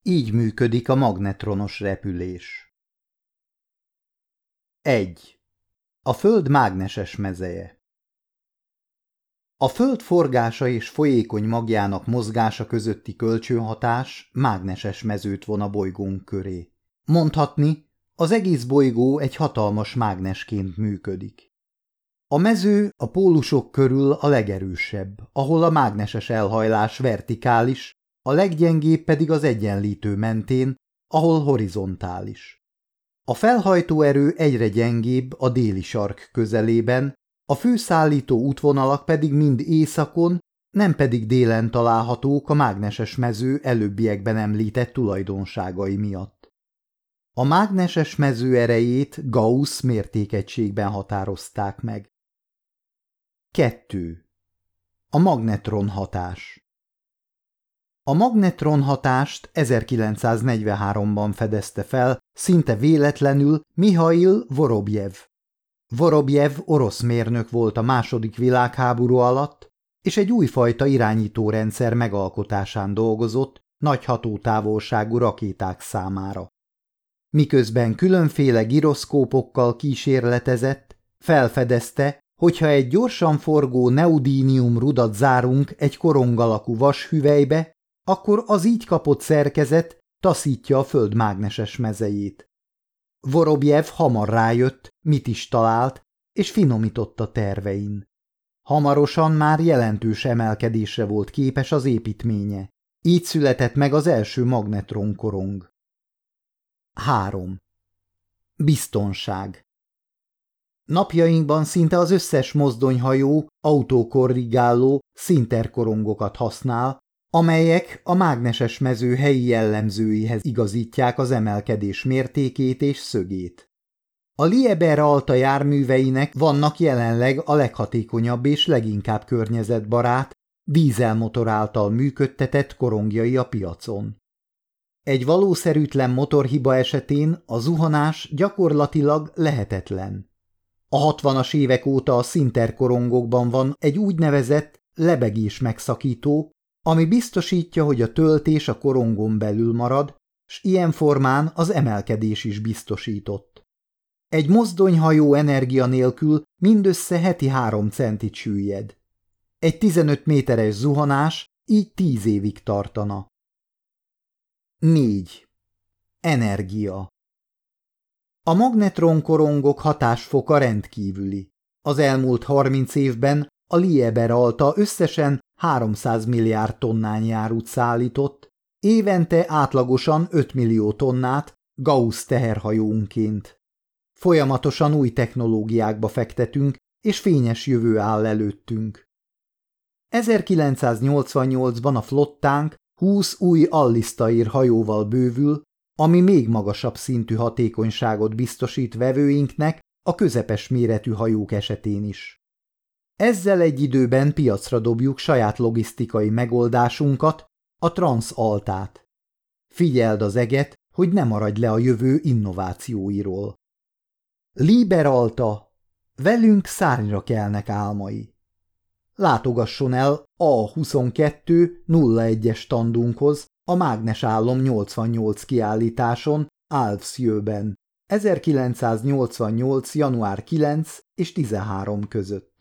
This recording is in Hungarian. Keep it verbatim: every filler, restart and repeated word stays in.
Így működik a magnetronos repülés. egy. A Föld mágneses mezeje. A Föld forgása és folyékony magjának mozgása közötti kölcsönhatás mágneses mezőt von a bolygónk köré. Mondhatni, az egész bolygó egy hatalmas mágnesként működik. A mező a pólusok körül a legerősebb, ahol a mágneses elhajlás vertikális, a leggyengébb pedig az egyenlítő mentén, ahol horizontális. A felhajtó erő egyre gyengébb a déli sark közelében, a főszállító útvonalak pedig mind északon, nem pedig délen találhatók a mágneses mező előbbiekben említett tulajdonságai miatt. A mágneses mező erejét Gauss mértékegységben határozták meg. kettő. A magnetron hatás. A magnetron hatást ezerkilencszáznegyvenháromban fedezte fel szinte véletlenül Mihail Vorobjev. Vorobjev orosz mérnök volt a második világháború alatt, és egy újfajta irányítórendszer megalkotásán dolgozott nagy hatótávolságú rakéták számára. Miközben különféle giroszkópokkal kísérletezett, felfedezte, hogyha egy gyorsan forgó neodínium rudat zárunk egy korong alakú vashüvelybe, akkor az így kapott szerkezet taszítja a Föld mágneses mezejét. Vorobjev hamar rájött, mit is talált, és finomította tervein. Hamarosan már jelentős emelkedésre volt képes az építménye. Így született meg az első magnetronkorong. három. Biztonság. Napjainkban szinte az összes mozdonyhajó autókorrigáló szinterkorongokat használ, amelyek a mágneses mező helyi jellemzőihez igazítják az emelkedés mértékét és szögét. A Liebherr Alta járműveinek vannak jelenleg a leghatékonyabb és leginkább környezetbarát, dízelmotor által működtetett korongjai a piacon. Egy valószerűtlen motorhiba esetén a zuhanás gyakorlatilag lehetetlen. A hatvanas évek óta a szinterkorongokban van egy úgynevezett lebegés megszakító, ami biztosítja, hogy a töltés a korongon belül marad, s ilyen formán az emelkedés is biztosított. Egy mozdonyhajó energia nélkül mindössze heti három centit süllyed. Egy tizenöt méteres zuhanás így tíz évig tartana. négy. Energia. A magnetronkorongok hatásfoka rendkívüli. Az elmúlt harminc évben a Liebherr Alta összesen háromszáz milliárd tonnányi árut szállított, évente átlagosan öt millió tonnát Gauss teherhajónként. Folyamatosan új technológiákba fektetünk, és fényes jövő áll előttünk. ezerkilencszáznyolcvannyolcban a flottánk húsz új Allistair hajóval bővül, ami még magasabb szintű hatékonyságot biztosít vevőinknek a közepes méretű hajók esetén is. Ezzel egy időben piacra dobjuk saját logisztikai megoldásunkat, a Transaltát. Figyeld az eget, hogy ne maradj le a jövő innovációiról. Liebherr Alta, velünk szárnyra kelnek álmai. Látogasson el A huszonkettő nulla egyes standunkhoz a Mágnesálom nyolcvannyolc kiállításon Alfsjöben ezerkilencszáznyolcvannyolc. január kilenc és tizenhárom között.